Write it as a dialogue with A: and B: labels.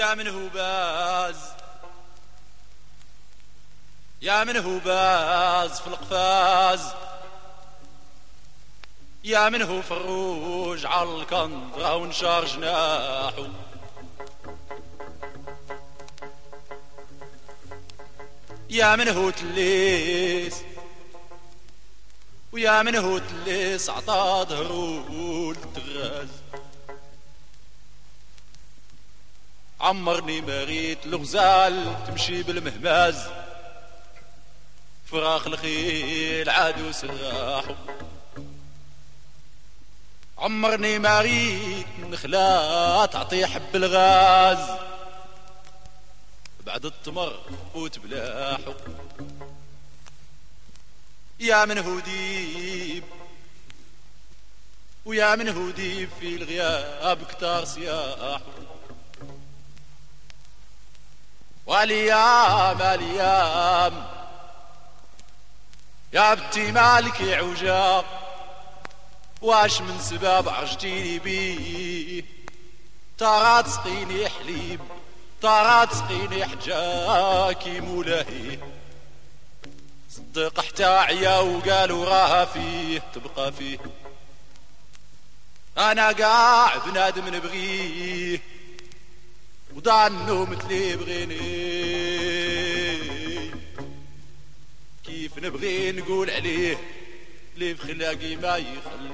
A: يا من هو باز يا من هو باز في القفاز، يا من هو فروج على الكنضرة ونشار جناحو، يا من هو تليس ويا من هو تليس عطا ظهرو للتغاز. عمرني ما غيت الغزال تمشي بالمهماز، فراخ الخيل عادو سراحو. عمرني ما غيت النخلة تعطي حب الغاز، بعد التمر فوت بلاحو. يا من هو ديب ويا من هو ديب في الغياب كتار سياحو. واليام اليام يا بنتي مالك عوجا، واش من سباب عرجتيني بيه؟ ترى تسقيني حليب ترى تسقيني حجاكي مولاهي. صدق حتى عيا وقالوا راها فيه تبقى فيه، انا قاع بنادم نبغيه وضعنو مثلي بغيني. كيف نبغي نقول عليه اللي في خلاقي ما يخلي.